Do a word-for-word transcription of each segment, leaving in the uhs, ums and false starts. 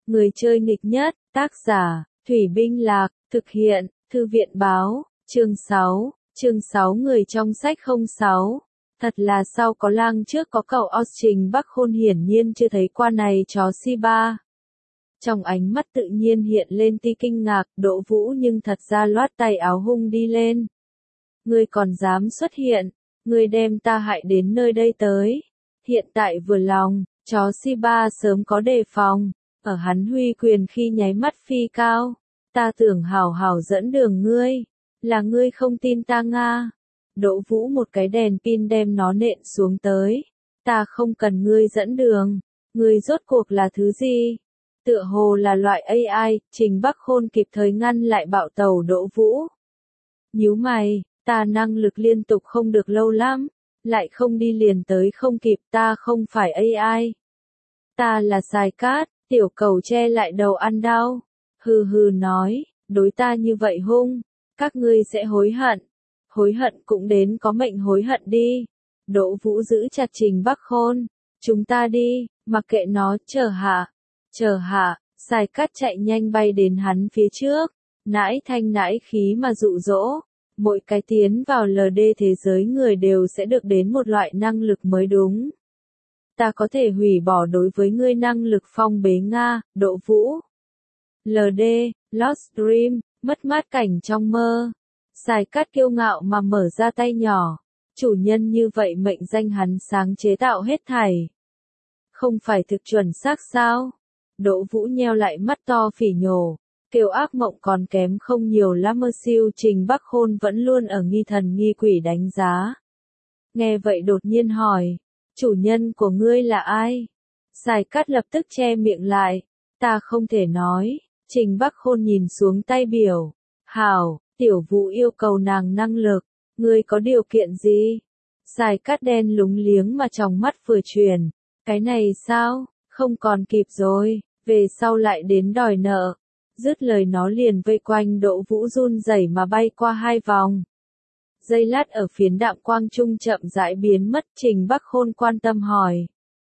Người chơi nghịch nhất, tác giả, Thủy Binh Lạc, thực hiện, Thư viện Báo, chương sáu, chương sáu người trong sách không sáu. Thật là sao có lang trước có cậu os Trình Bắc Khôn hiển nhiên chưa thấy qua này chó Shiba. Trong ánh mắt tự nhiên hiện lên tia kinh ngạc, Đỗ Vũ nhưng thật ra loát tay áo hung đi lên. Ngươi còn dám xuất hiện, ngươi đem ta hại đến nơi đây tới. Hiện tại vừa lòng, chó Shiba sớm có đề phòng, ở hắn huy quyền khi nháy mắt phi cao. Ta tưởng hảo hảo dẫn đường ngươi, là ngươi không tin ta nga. Đỗ Vũ một cái đèn pin đem nó nện xuống tới. Ta không cần ngươi dẫn đường, ngươi rốt cuộc là thứ gì? Tựa hồ là loại a i, Trình Bắc Khôn kịp thời ngăn lại bạo tàu Đỗ Vũ. Nhíu mày, ta năng lực liên tục không được lâu lắm, lại không đi liền tới không kịp, ta không phải a i. Ta là Xài Cát, tiểu cầu che lại đầu ăn đau. Hừ hừ nói, đối ta như vậy hung, các ngươi sẽ hối hận. Hối hận cũng đến có mệnh hối hận đi. Đỗ Vũ giữ chặt Trình Bắc Khôn. Chúng ta đi, mặc kệ nó, chờ hạ. Chờ hạ, Xài Cát chạy nhanh bay đến hắn phía trước. Nãi thanh nãi khí mà dụ dỗ. Mỗi cái tiến vào lờ đê thế giới người đều sẽ được đến một loại năng lực mới đúng. Ta có thể hủy bỏ đối với ngươi năng lực phong bế Nga, Đỗ Vũ. lờ đê, Lost Dream, mất mát cảnh trong mơ. Xài Cát kiêu ngạo mà mở ra tay nhỏ. Chủ nhân như vậy mệnh danh hắn sáng chế tạo hết thảy. Không phải thực chuẩn xác sao? Đỗ Vũ nheo lại mắt to phỉ nhổ. Kêu ác mộng còn kém không nhiều lắm mơ siêu Trình Bắc Khôn vẫn luôn ở nghi thần nghi quỷ đánh giá. Nghe vậy đột nhiên hỏi. Chủ nhân của ngươi là ai? Xài Cát lập tức che miệng lại. Ta không thể nói. Trình Bắc Khôn nhìn xuống tay biểu. Hảo, tiểu Vũ yêu cầu nàng năng lực. Ngươi có điều kiện gì? Xài Cát đen lúng liếng mà trong mắt vừa truyền. Cái này sao? Không còn kịp rồi. Về sau lại đến đòi nợ. Dứt lời nó liền vây quanh Đỗ Vũ run rẩy mà bay qua hai vòng. Giây lát ở phiến đạm quang trung chậm rãi biến mất, Trình Bắc Khôn quan tâm hỏi.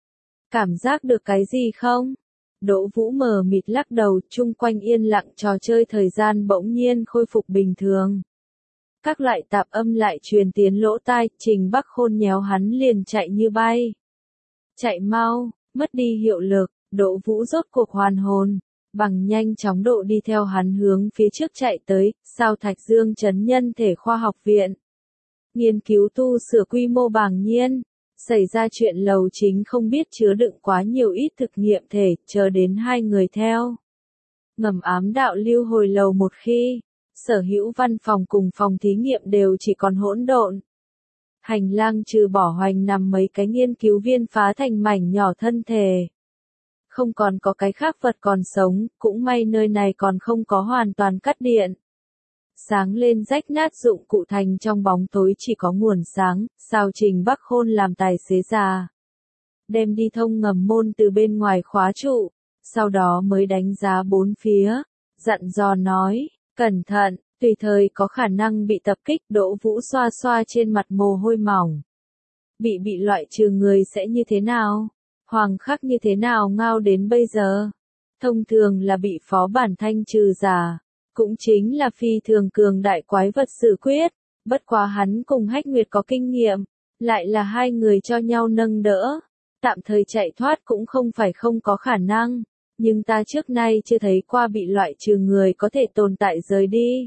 Cảm giác được cái gì không? Đỗ Vũ mờ mịt lắc đầu, chung quanh yên lặng trò chơi thời gian bỗng nhiên khôi phục bình thường. Các loại tạp âm lại truyền tiến lỗ tai, Trình Bắc Khôn nhéo hắn liền chạy như bay. Chạy mau, mất đi hiệu lực, Đỗ Vũ rốt cuộc hoàn hồn. Bằng nhanh chóng độ đi theo hắn hướng phía trước chạy tới, Sao Thạch Dương Trấn Nhân Thể Khoa học Viện. Nghiên cứu tu sửa quy mô bàng nhiên, xảy ra chuyện lầu chính không biết chứa đựng quá nhiều ít thực nghiệm thể, chờ đến hai người theo. Ngầm ám đạo lưu hồi lầu một khi, sở hữu văn phòng cùng phòng thí nghiệm đều chỉ còn hỗn độn. Hành lang trừ bỏ hoành nằm mấy cái nghiên cứu viên phá thành mảnh nhỏ thân thể. Không còn có cái khác vật còn sống, cũng may nơi này còn không có hoàn toàn cắt điện. Sáng lên rách nát dụng cụ thành trong bóng tối chỉ có nguồn sáng, sao Trình Bắc Khôn làm tài xế già. Đem đi thông ngầm môn từ bên ngoài khóa trụ, sau đó mới đánh giá bốn phía, dặn dò nói, cẩn thận, tùy thời có khả năng bị tập kích. Đỗ Vũ xoa xoa trên mặt mồ hôi mỏng. Bị bị loại trừ người sẽ như thế nào? Hoàng khắc như thế nào ngao đến bây giờ? Thông thường là bị phó bản thanh trừ giả. Cũng chính là phi thường cường đại quái vật xử quyết. Bất quá hắn cùng Hách Nguyệt có kinh nghiệm. Lại là hai người cho nhau nâng đỡ. Tạm thời chạy thoát cũng không phải không có khả năng. Nhưng ta trước nay chưa thấy qua bị loại trừ người có thể tồn tại rời đi.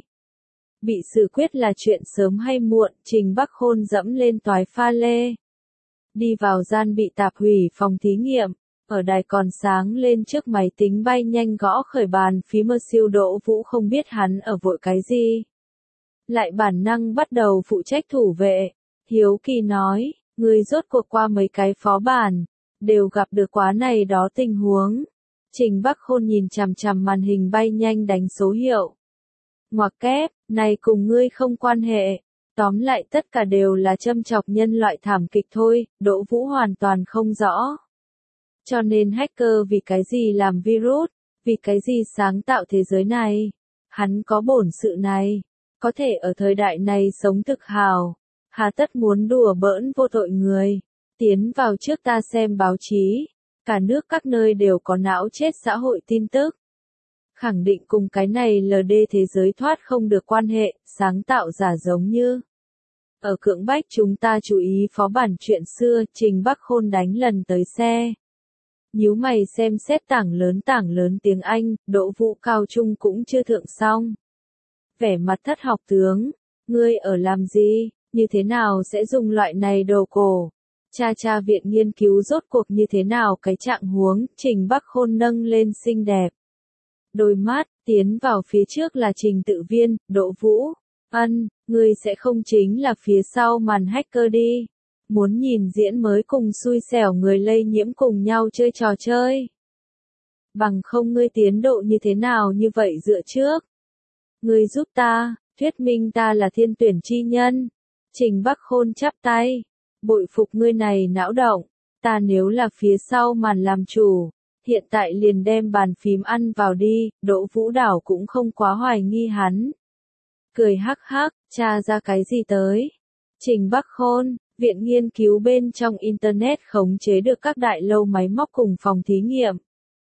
Bị xử quyết là chuyện sớm hay muộn. Trình Bắc Khôn dẫm lên toái pha lê. Đi vào gian bị tạp hủy phòng thí nghiệm, ở đài còn sáng lên trước máy tính bay nhanh gõ khởi bàn phím mơ siêu. Đỗ Vũ không biết hắn ở vội cái gì. Lại bản năng bắt đầu phụ trách thủ vệ, hiếu kỳ nói, người rốt cuộc qua mấy cái phó bản, đều gặp được quá này đó tình huống. Trình Bắc Khôn nhìn chằm chằm màn hình bay nhanh đánh số hiệu. Ngoặc kép, này cùng ngươi không quan hệ. Tóm lại tất cả đều là châm chọc nhân loại thảm kịch thôi, Đỗ Vũ hoàn toàn không rõ. Cho nên hacker vì cái gì làm virus, vì cái gì sáng tạo thế giới này, hắn có bổn sự này, có thể ở thời đại này sống thực hào, hà tất muốn đùa bỡn vô tội người. Tiến vào trước ta xem báo chí, Cả nước các nơi đều có não chết xã hội tin tức. Khẳng định cùng cái này lờ đê thế giới thoát không được quan hệ, sáng tạo giả giống như. Ở cưỡng bách chúng ta chú ý phó bản chuyện xưa, Trình Bắc Khôn đánh lần tới xe. Nhíu mày xem xét tảng lớn tảng lớn tiếng Anh, Đỗ Vũ cao trung cũng chưa thượng xong. Vẻ mặt thất học tướng, ngươi ở làm gì, như thế nào sẽ dùng loại này đồ cổ? Cha cha viện nghiên cứu rốt cuộc như thế nào cái trạng huống, Trình Bắc Khôn nâng lên xinh đẹp. Đôi mắt, tiến vào phía trước là Trình Tự Viên, Đỗ Vũ. Ân, ngươi sẽ không chính là phía sau màn hacker đi. Muốn nhìn diễn mới cùng xui xẻo người lây nhiễm cùng nhau chơi trò chơi. Bằng không ngươi tiến độ như thế nào như vậy dựa trước. Ngươi giúp ta, thuyết minh ta là thiên tuyển chi nhân. Trình Bắc Khôn chắp tay. Bội phục ngươi này não động. Ta nếu là phía sau màn làm chủ. Hiện tại liền đem bàn phím ăn vào đi, Đỗ Vũ Đảo cũng không quá hoài nghi hắn. Cười hắc hắc, tra ra cái gì tới. Trình Bắc Khôn, viện nghiên cứu bên trong Internet khống chế được các đại lâu máy móc cùng phòng thí nghiệm.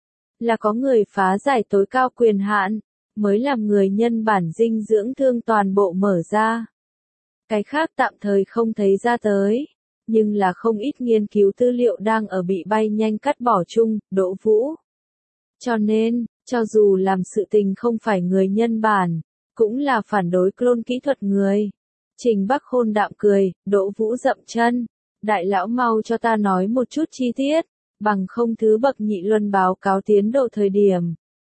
Là có người phá giải tối cao quyền hạn, mới làm người nhân bản dinh dưỡng thương toàn bộ mở ra. Cái khác tạm thời không thấy ra tới. Nhưng là không ít nghiên cứu tư liệu đang ở bị bay nhanh cắt bỏ chung, Đỗ Vũ. Cho nên, cho dù làm sự tình không phải người nhân bản, cũng là phản đối clone kỹ thuật người. Trình Bắc Khôn đạm cười, Đỗ Vũ dậm chân. Đại lão mau cho ta nói một chút chi tiết, bằng không thứ bậc nhị luân báo cáo tiến độ thời điểm.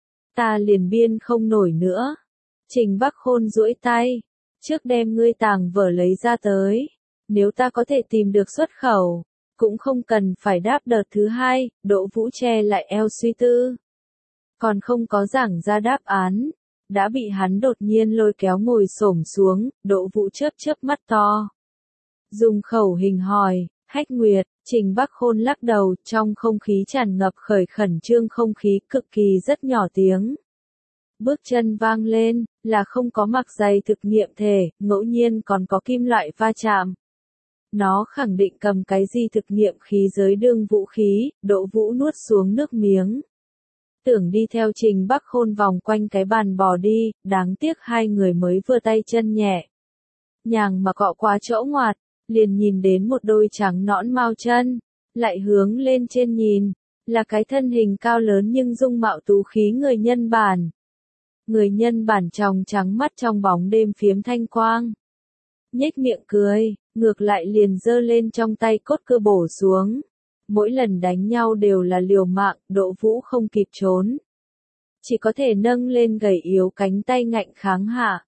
Ta liền biên không nổi nữa. Trình Bắc Khôn duỗi tay, trước đem ngươi tàng vở lấy ra tới. Nếu ta có thể tìm được xuất khẩu, cũng không cần phải đáp đợt thứ hai, Đỗ Vũ che lại eo suy tư. Còn không có giảng ra đáp án, đã bị hắn đột nhiên lôi kéo ngồi xổm xuống, Đỗ Vũ chớp chớp mắt to. Dùng khẩu hình hỏi, Hách Nguyệt, Trình Bắc Khôn lắc đầu, trong không khí tràn ngập khởi khẩn trương không khí cực kỳ rất nhỏ tiếng. Bước chân vang lên, là không có mặc giày thực nghiệm thể, ngẫu nhiên còn có kim loại va chạm. Nó khẳng định cầm cái gì thực nghiệm khí giới đương vũ khí, Đỗ Vũ nuốt xuống nước miếng. Tưởng đi theo Trình Bắc Khôn vòng quanh cái bàn bò đi, đáng tiếc hai người mới vừa tay chân nhẹ. Nhàng mà cọ qua chỗ ngoặt, liền nhìn đến một đôi trắng nõn mao chân, lại hướng lên trên nhìn, là cái thân hình cao lớn nhưng dung mạo tú khí người nhân bản. Người nhân bản tròng trắng mắt trong bóng đêm phiếm thanh quang. Nhếch miệng cười, ngược lại liền giơ lên trong tay cốt cơ bổ xuống. Mỗi lần đánh nhau đều là liều mạng, Đỗ Vũ không kịp trốn. Chỉ có thể nâng lên gầy yếu cánh tay ngạnh kháng hạ.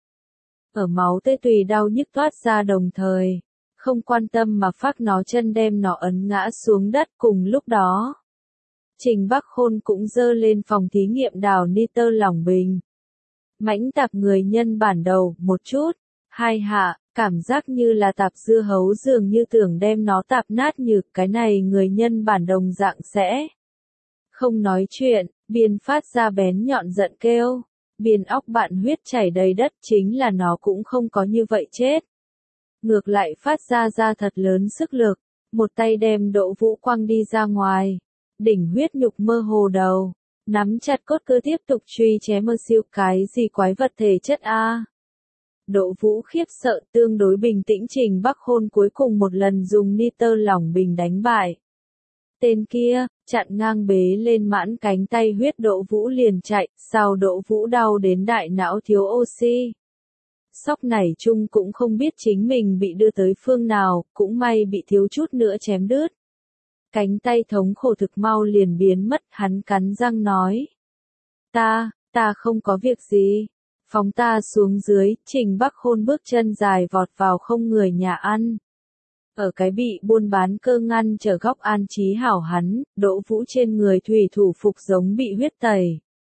Ở máu tê tùy đau nhức toát ra đồng thời. Không quan tâm mà phát nó chân đem nó ấn ngã xuống đất cùng lúc đó. Trình Bắc Khôn cũng giơ lên phòng thí nghiệm đào nitơ lỏng bình. Mãnh tạp người nhân bản đầu, một chút, hai hạ, cảm giác như là tạp dưa hấu dường như tưởng đem nó tạp nát như cái này người nhân bản đồng dạng sẽ. Không nói chuyện, biên phát ra bén nhọn giận kêu, biên óc bạn huyết chảy đầy đất chính là nó cũng không có như vậy chết. Ngược lại phát ra ra thật lớn sức lực, một tay đem Đỗ Vũ quăng đi ra ngoài, đỉnh huyết nhục mơ hồ đầu. Nắm chặt cốt cơ tiếp tục truy chém mơ siêu cái gì quái vật thể chất a. Đỗ Vũ khiếp sợ tương đối bình tĩnh Trình Bắc Khôn cuối cùng một lần dùng nitơ lỏng bình đánh bại. Tên kia, chặn ngang bế lên mãn cánh tay huyết Đỗ Vũ liền chạy, sau Đỗ Vũ đau đến đại não thiếu oxy. Sóc nảy chung cũng không biết chính mình bị đưa tới phương nào, cũng may bị thiếu chút nữa chém đứt. Cánh tay thống khổ thực mau liền biến mất, hắn cắn răng nói. Ta, ta không có việc gì. Phóng ta xuống dưới, Trình Bắc Khôn bước chân dài vọt vào không người nhà ăn. Ở cái bị buôn bán cơ ngăn trở góc an trí hảo hắn, Đỗ Vũ trên người thủy thủ phục giống bị huyết tẩy.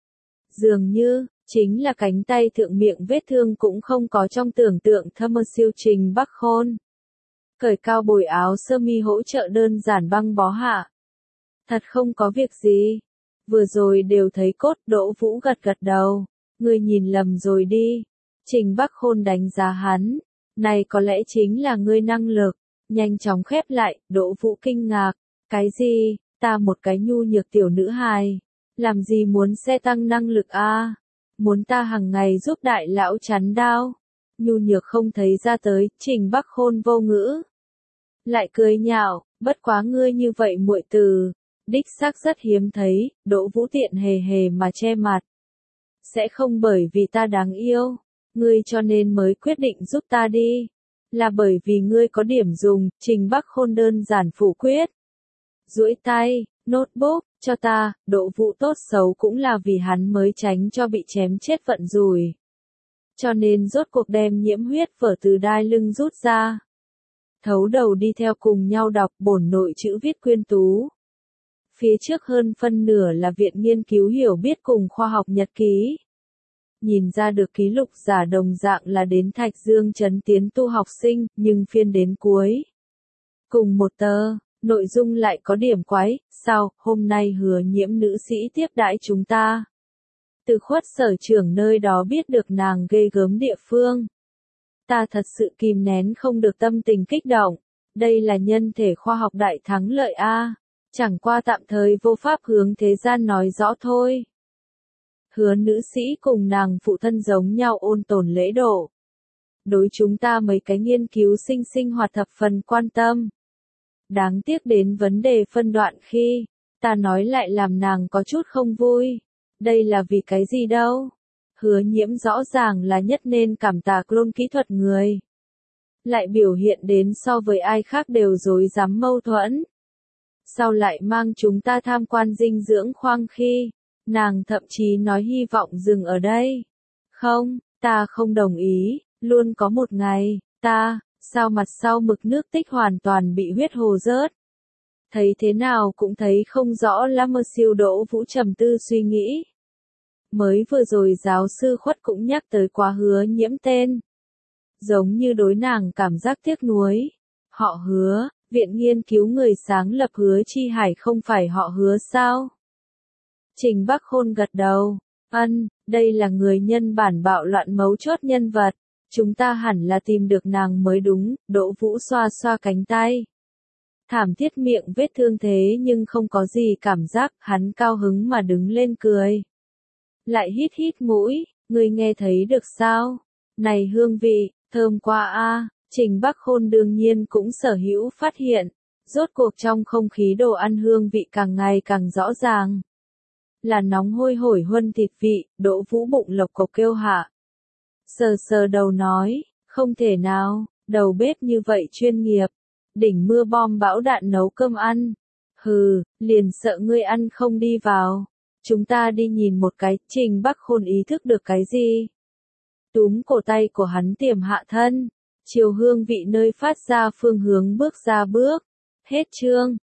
Dường như, chính là cánh tay thượng miệng vết thương cũng không có trong tưởng tượng thâm siêu Trình Bắc Khôn. Cởi cao bồi áo sơ mi hỗ trợ đơn giản băng bó hạ. Thật không có việc gì. Vừa rồi đều thấy cốt, Đỗ Vũ gật gật đầu. Ngươi nhìn lầm rồi đi. Trình Bắc Khôn đánh giá hắn. Này có lẽ chính là ngươi năng lực. Nhanh chóng khép lại, Đỗ Vũ kinh ngạc. Cái gì, Ta một cái nhu nhược tiểu nữ hài, làm gì muốn xe tăng năng lực a? Muốn ta hàng ngày giúp đại lão chắn đao? Nhu nhược không thấy ra tới, Trình Bắc Khôn vô ngữ. Lại cười nhạo, bất quá ngươi như vậy muội từ, đích xác rất hiếm thấy, Đỗ Vũ tiện hề hề mà che mặt. Sẽ không bởi vì ta đáng yêu, ngươi cho nên mới quyết định giúp ta đi. Là bởi vì ngươi có điểm dùng, Trình Bắc Khôn đơn giản phủ quyết. Duỗi tay, notebook, cho ta, Đỗ Vũ tốt xấu cũng là vì hắn mới tránh cho bị chém chết vận rủi. Cho nên rốt cuộc đem nhiễm huyết vở từ đai lưng rút ra. Thấu đầu đi theo cùng nhau đọc bổn nội chữ viết quyên tú. Phía trước hơn phân nửa là viện nghiên cứu hiểu biết cùng khoa học nhật ký. Nhìn ra được ký lục giả đồng dạng là đến Thạch Dương trấn tiến tu học sinh, nhưng phiên đến cuối. Cùng một tờ, nội dung lại có điểm quái, sao, hôm nay Hứa Nhiễm nữ sĩ tiếp đãi chúng ta. Từ Khuất sở trưởng nơi đó biết được nàng ghê gớm địa phương. Ta thật sự kìm nén không được tâm tình kích động, đây là nhân thể khoa học đại thắng lợi a, chẳng qua tạm thời vô pháp hướng thế gian nói rõ thôi. Hứa nữ sĩ cùng nàng phụ thân giống nhau ôn tồn lễ độ. Đối chúng ta mấy cái nghiên cứu sinh sinh hoạt thập phần quan tâm. Đáng tiếc đến vấn đề phân đoạn khi, ta nói lại làm nàng có chút không vui. Đây là vì cái gì đâu? Hứa Nhiễm rõ ràng là nhất nên cảm tạ clone kỹ thuật người. Lại biểu hiện đến so với ai khác đều dối dám mâu thuẫn. Sau lại mang chúng ta tham quan dinh dưỡng khoang khi, nàng thậm chí nói hy vọng dừng ở đây. Không, ta không đồng ý, luôn có một ngày, ta, sao mặt sau mực nước tích hoàn toàn bị huyết hồ rớt. Thấy thế nào cũng thấy không rõ lắm mơ siêu Đỗ Vũ trầm tư suy nghĩ. Mới vừa rồi giáo sư Khuất cũng nhắc tới quá Hứa Nhiễm tên. Giống như đối nàng cảm giác tiếc nuối. Họ Hứa, viện nghiên cứu người sáng lập Hứa Chi Hải không phải họ Hứa sao? Trình Bắc Khôn gật đầu. Ân, đây là người nhân bản bạo loạn mấu chốt nhân vật. Chúng ta hẳn là tìm được nàng mới đúng, Đỗ Vũ xoa xoa cánh tay. Thảm thiết miệng vết thương thế nhưng không có gì cảm giác, hắn cao hứng mà đứng lên cười. Lại hít hít mũi, ngươi nghe thấy được sao? Này hương vị, thơm quá a. Trình Bắc Khôn đương nhiên cũng sở hữu phát hiện, rốt cuộc trong không khí đồ ăn hương vị càng ngày càng rõ ràng. Là nóng hôi hổi huân thịt vị, Đỗ Vũ bụng lộc cộc kêu hạ. Sờ sờ đầu nói, không thể nào, đầu bếp như vậy chuyên nghiệp, đỉnh mưa bom bão đạn nấu cơm ăn. Hừ, liền sợ ngươi ăn không đi vào. Chúng ta đi nhìn một cái, Trình Bắc Khôn ý thức được cái gì? Túm cổ tay của hắn tiềm hạ thân, chiều hương vị nơi phát ra phương hướng bước ra bước. Hết chương.